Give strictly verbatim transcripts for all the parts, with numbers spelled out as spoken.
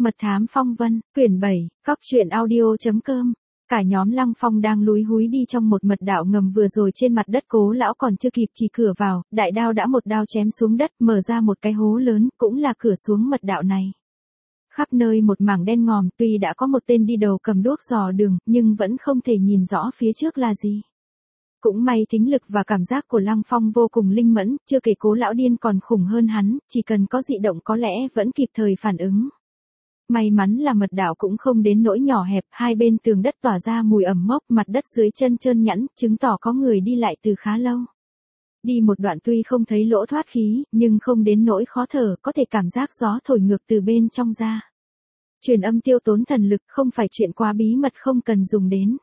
Mật thám phong vân, quyển bảy, góc truyện audio.com. Cả nhóm Lăng Phong đang lúi húi đi trong một mật đạo ngầm vừa rồi trên mặt đất Cố lão còn chưa kịp chỉ cửa vào, đại đao đã một đao chém xuống đất, mở ra một cái hố lớn, cũng là cửa xuống mật đạo này. Khắp nơi một mảng đen ngòm, tuy đã có một tên đi đầu cầm đuốc dò đường, nhưng vẫn không thể nhìn rõ phía trước là gì. Cũng may thính lực và cảm giác của Lăng Phong vô cùng linh mẫn, chưa kể Cố lão điên còn khủng hơn hắn, chỉ cần có dị động có lẽ vẫn kịp thời phản ứng. May mắn là mật đạo cũng không đến nỗi nhỏ hẹp, hai bên tường đất tỏa ra mùi ẩm mốc, mặt đất dưới chân trơn nhẵn, chứng tỏ có người đi lại từ khá lâu. Đi một đoạn tuy không thấy lỗ thoát khí, nhưng không đến nỗi khó thở, có thể cảm giác gió thổi ngược từ bên trong ra. Truyền âm tiêu tốn thần lực, không phải chuyện quá bí mật không cần dùng đến.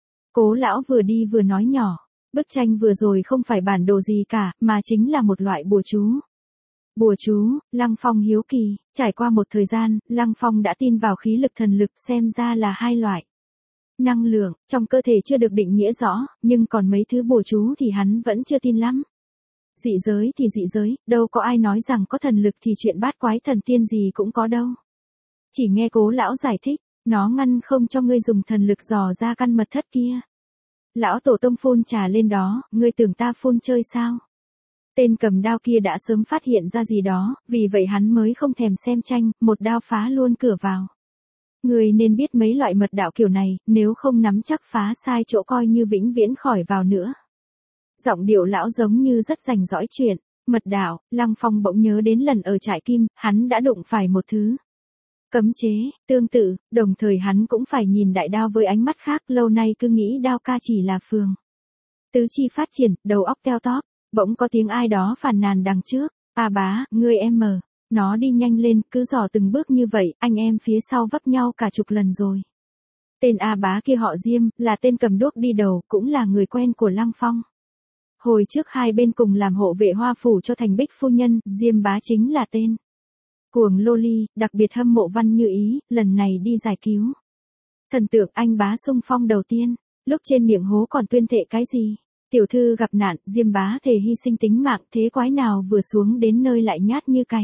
Cố lão vừa đi vừa nói nhỏ, bức tranh vừa rồi không phải bản đồ gì cả, mà chính là một loại bùa chú. Bùa chú, Lăng Phong hiếu kỳ, trải qua một thời gian, Lăng Phong đã tin vào khí lực thần lực, xem ra là hai loại. Năng lượng, trong cơ thể chưa được định nghĩa rõ, nhưng còn mấy thứ bùa chú thì hắn vẫn chưa tin lắm. Dị giới thì dị giới, đâu có ai nói rằng có thần lực thì chuyện bát quái thần tiên gì cũng có đâu. Chỉ nghe Cố lão giải thích, nó ngăn không cho ngươi dùng thần lực dò ra căn mật thất kia. Lão tổ tông phun trà lên đó, ngươi tưởng ta phun chơi sao? Tên cầm đao kia đã sớm phát hiện ra gì đó, vì vậy hắn mới không thèm xem tranh, một đao phá luôn cửa vào. Người nên biết mấy loại mật đạo kiểu này, nếu không nắm chắc phá sai chỗ coi như vĩnh viễn khỏi vào nữa. Giọng điệu lão giống như rất rành rõi chuyện, mật đạo, Lăng Phong bỗng nhớ đến lần ở trại Kim, hắn đã đụng phải một thứ cấm chế, tương tự, đồng thời hắn cũng phải nhìn đại đao với ánh mắt khác, lâu nay cứ nghĩ đao ca chỉ là phường. Tứ chi phát triển, đầu óc teo tóp. Bỗng có tiếng ai đó phàn nàn đằng trước, "A bá, ngươi em mờ, nó đi nhanh lên, cứ dò từng bước như vậy, anh em phía sau vấp nhau cả chục lần rồi." Tên A bá kia họ Diêm, là tên cầm đuốc đi đầu, cũng là người quen của Lăng Phong. Hồi trước hai bên cùng làm hộ vệ Hoa phủ cho Thành Bích phu nhân, Diêm bá chính là tên cuồng loli, đặc biệt hâm mộ Văn Như Ý, lần này đi giải cứu thần tượng anh bá xung phong đầu tiên, lúc trên miệng hố còn tuyên thệ cái gì? Tiểu thư gặp nạn, Diêm bá thề hy sinh tính mạng, thế quái nào vừa xuống đến nơi lại nhát như cái.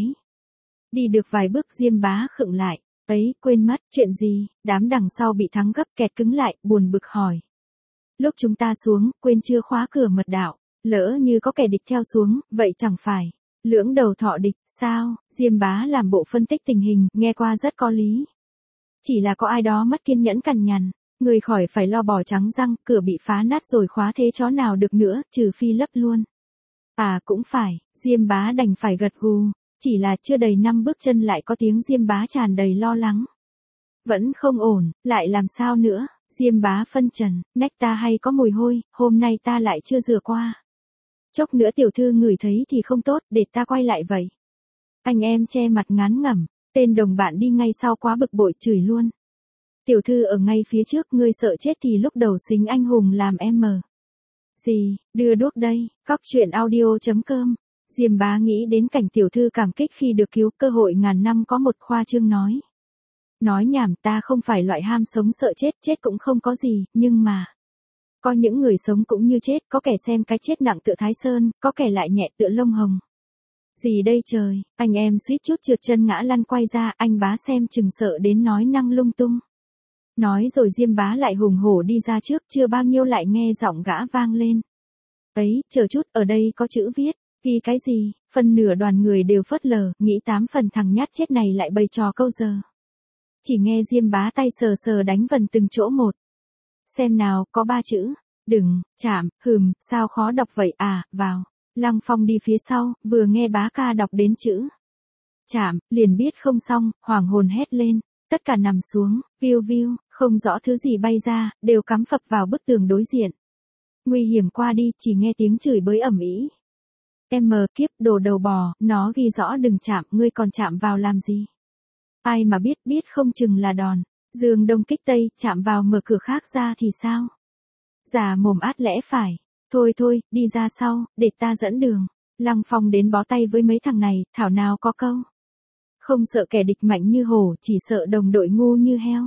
Đi được vài bước Diêm bá khựng lại, ấy, quên mất, chuyện gì, đám đằng sau bị thắng gấp kẹt cứng lại, buồn bực hỏi. Lúc chúng ta xuống, quên chưa khóa cửa mật đạo, lỡ như có kẻ địch theo xuống, vậy chẳng phải, lưỡng đầu thọ địch, sao, Diêm bá làm bộ phân tích tình hình, nghe qua rất có lý. Chỉ là có ai đó mất kiên nhẫn cằn nhằn. Người khỏi phải lo bỏ trắng răng, cửa bị phá nát rồi khóa thế chó nào được nữa, trừ phi lấp luôn. À cũng phải, Diêm bá đành phải gật gù, chỉ là chưa đầy năm bước chân lại có tiếng Diêm bá tràn đầy lo lắng. Vẫn không ổn, lại làm sao nữa, Diêm bá phân trần, nách ta hay có mùi hôi, hôm nay ta lại chưa rửa qua. Chốc nữa tiểu thư ngửi thấy thì không tốt, để ta quay lại vậy. Anh em che mặt ngán ngẩm, tên đồng bạn đi ngay sau quá bực bội chửi luôn. Tiểu thư ở ngay phía trước, ngươi sợ chết thì lúc đầu xính anh hùng làm em mờ. Gì, đưa đuốc đây, góc truyện audio.com. Diêm bá nghĩ đến cảnh tiểu thư cảm kích khi được cứu, cơ hội ngàn năm có một, khoa trương nói. Nói nhảm, ta không phải loại ham sống sợ chết, chết cũng không có gì, nhưng mà. Có những người sống cũng như chết, có kẻ xem cái chết nặng tựa Thái Sơn, có kẻ lại nhẹ tựa lông hồng. Gì đây trời, anh em suýt chút trượt chân ngã lăn quay ra, anh bá xem chừng sợ đến nói năng lung tung. Nói rồi Diêm bá lại hùng hổ đi ra trước, chưa bao nhiêu lại nghe giọng gã vang lên. Ấy, chờ chút, ở đây có chữ viết, ghi cái gì, phần nửa đoàn người đều phớt lờ, nghĩ tám phần thằng nhát chết này lại bày trò câu giờ. Chỉ nghe Diêm bá tay sờ sờ đánh vần từng chỗ một. Xem nào, có ba chữ, đừng, chạm, hừm, sao khó đọc vậy à, vào. Lăng Phong đi phía sau, vừa nghe bá ca đọc đến chữ chạm, liền biết không xong, hoảng hồn hét lên. Tất cả nằm xuống, viu viu, không rõ thứ gì bay ra, đều cắm phập vào bức tường đối diện. Nguy hiểm qua đi, chỉ nghe tiếng chửi bới ầm ĩ. Em mờ kiếp, đồ đầu bò, nó ghi rõ đừng chạm, ngươi còn chạm vào làm gì? Ai mà biết, biết không chừng là đòn. Dương đông kích tây, chạm vào mở cửa khác ra thì sao? Già mồm át lẽ phải. Thôi thôi, đi ra sau, để ta dẫn đường. Lăng Phong đến bó tay với mấy thằng này, thảo nào có câu. Không sợ kẻ địch mạnh như hổ, chỉ sợ đồng đội ngu như heo.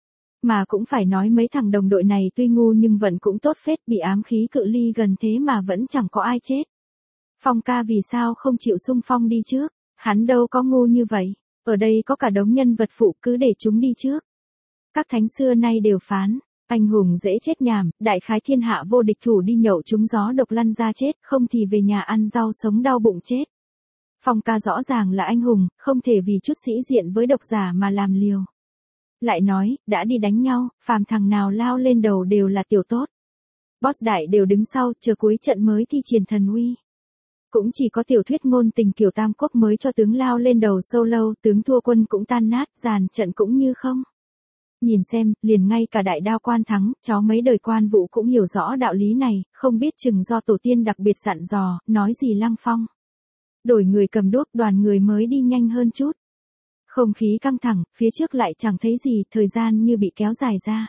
Mà cũng phải nói mấy thằng đồng đội này tuy ngu nhưng vẫn cũng tốt phết, bị ám khí cự ly gần thế mà vẫn chẳng có ai chết. Phong ca vì sao không chịu xung phong đi trước, hắn đâu có ngu như vậy. Ở đây có cả đống nhân vật phụ, cứ để chúng đi trước. Các thánh xưa nay đều phán, anh hùng dễ chết nhàm, đại khái thiên hạ vô địch, thủ đi nhậu trúng gió độc lăn ra chết, không thì về nhà ăn rau sống đau bụng chết. Phong ca rõ ràng là anh hùng, không thể vì chút sĩ diện với độc giả mà làm liều. Lại nói, đã đi đánh nhau, phàm thằng nào lao lên đầu đều là tiểu tốt. Boss đại đều đứng sau, chờ cuối trận mới thi triển thần uy. Cũng chỉ có tiểu thuyết ngôn tình kiểu Tam Quốc mới cho tướng lao lên đầu solo, tướng thua quân cũng tan nát, dàn trận cũng như không. Nhìn xem, liền ngay cả đại đao quan thắng, cháu mấy đời quan vũ cũng hiểu rõ đạo lý này, không biết chừng do tổ tiên đặc biệt dặn dò, nói gì Lăng Phong. Đổi người cầm đuốc, đoàn người mới đi nhanh hơn chút. Không khí căng thẳng, phía trước lại chẳng thấy gì, thời gian như bị kéo dài ra.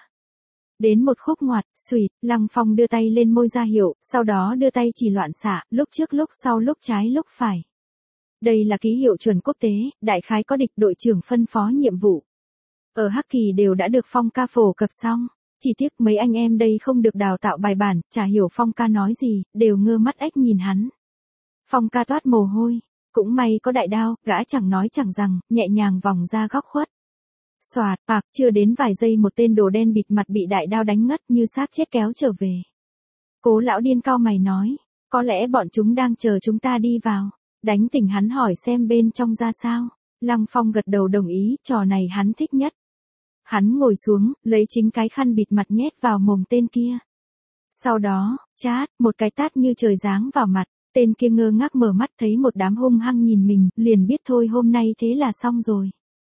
Đến một khúc ngoặt, xuỵt, Lăng Phong đưa tay lên môi ra hiệu, sau đó đưa tay chỉ loạn xạ, lúc trước lúc sau lúc trái lúc phải. Đây là ký hiệu chuẩn quốc tế, đại khái có địch đội trưởng phân phó nhiệm vụ. Ở Hắc Kỳ đều đã được Phong ca phổ cập xong, chỉ tiếc mấy anh em đây không được đào tạo bài bản, chả hiểu Phong ca nói gì, đều ngơ mắt ếch nhìn hắn. Phong ca toát mồ hôi, cũng may có đại đao, gã chẳng nói chẳng rằng, nhẹ nhàng vòng ra góc khuất. Xoạt, bạc, chưa đến vài giây một tên đồ đen bịt mặt bị đại đao đánh ngất như xác chết kéo trở về. Cố lão điên cau mày nói, có lẽ bọn chúng đang chờ chúng ta đi vào. Đánh tỉnh hắn hỏi xem bên trong ra sao. Lăng Phong gật đầu đồng ý, trò này hắn thích nhất. Hắn ngồi xuống, lấy chính cái khăn bịt mặt nhét vào mồm tên kia. Sau đó, chát, một cái tát như trời giáng vào mặt. Tên kia ngơ ngác mở mắt thấy một đám hung hăng nhìn mình, liền biết thôi hôm nay thế là xong rồi.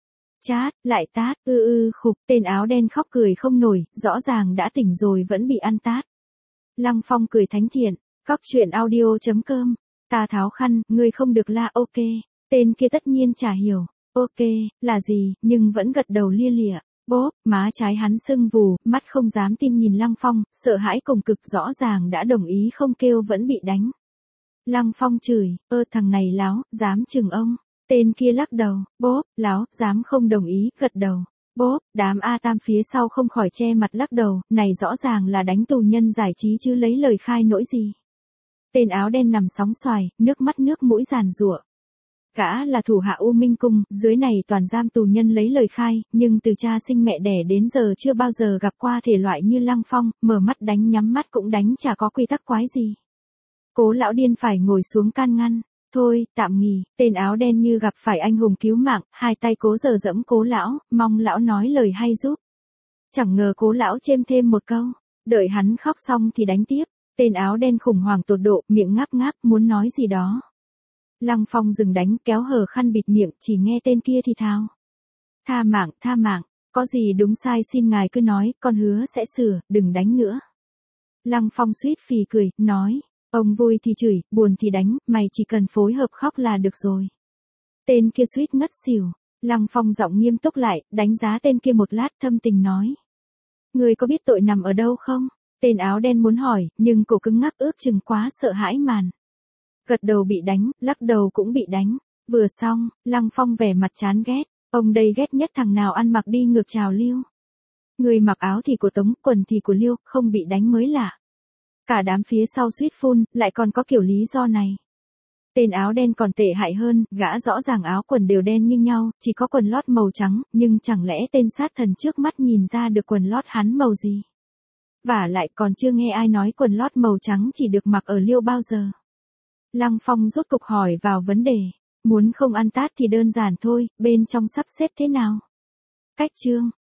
Chát, lại tát, ư ư khục, tên áo đen khóc cười không nổi, rõ ràng đã tỉnh rồi vẫn bị ăn tát. Lăng Phong cười thánh thiện, cóc truyện audio chấm com, ta tháo khăn, ngươi không được la ok, tên kia tất nhiên chả hiểu, ok, là gì, nhưng vẫn gật đầu lia lịa, bốp, má trái hắn sưng vù, mắt không dám tin nhìn Lăng Phong, sợ hãi cùng cực rõ ràng đã đồng ý không kêu vẫn bị đánh. Lăng Phong chửi, ơ thằng này láo, dám chừng ông. Tên kia lắc đầu, bốp, láo, dám không đồng ý, gật đầu. Bốp, đám A Tam phía sau không khỏi che mặt lắc đầu, này rõ ràng là đánh tù nhân giải trí chứ lấy lời khai nỗi gì. Tên áo đen nằm sóng xoài, nước mắt nước mũi giàn giụa. Gã là thủ hạ U Minh Cung, dưới này toàn giam tù nhân lấy lời khai, nhưng từ cha sinh mẹ đẻ đến giờ chưa bao giờ gặp qua thể loại như Lăng Phong, mở mắt đánh nhắm mắt cũng đánh chả có quy tắc quái gì. Cố lão điên phải ngồi xuống can ngăn. Thôi, tạm nghỉ, tên áo đen như gặp phải anh hùng cứu mạng, hai tay cố giờ dẫm cố lão, mong lão nói lời hay giúp. Chẳng ngờ cố lão chêm thêm một câu, đợi hắn khóc xong thì đánh tiếp, tên áo đen khủng hoảng tột độ, miệng ngáp ngáp, muốn nói gì đó. Lăng Phong dừng đánh, kéo hở khăn bịt miệng, chỉ nghe tên kia thì thào. Tha mạng, tha mạng, có gì đúng sai xin ngài cứ nói, con hứa sẽ sửa, đừng đánh nữa. Lăng Phong suýt phì cười, nói. Ông vui thì chửi, buồn thì đánh, mày chỉ cần phối hợp khóc là được rồi. Tên kia suýt ngất xỉu, Lăng Phong giọng nghiêm túc lại, đánh giá tên kia một lát thâm tình nói. Người có biết tội nằm ở đâu không? Tên áo đen muốn hỏi, nhưng cổ cứng ngắc ước chừng quá sợ hãi màn. Gật đầu bị đánh, lắc đầu cũng bị đánh. Vừa xong, Lăng Phong vẻ mặt chán ghét, ông đây ghét nhất thằng nào ăn mặc đi ngược trào lưu. Người mặc áo thì của Tống, quần thì của Liêu, không bị đánh mới lạ. Cả đám phía sau suýt phun, lại còn có kiểu lý do này. Tên áo đen còn tệ hại hơn, gã rõ ràng áo quần đều đen như nhau, chỉ có quần lót màu trắng, nhưng chẳng lẽ tên sát thần trước mắt nhìn ra được quần lót hắn màu gì. Vả lại còn chưa nghe ai nói quần lót màu trắng chỉ được mặc ở Liêu bao giờ. Lăng Phong rốt cục hỏi vào vấn đề, muốn không ăn tát thì đơn giản thôi, bên trong sắp xếp thế nào? Cách chương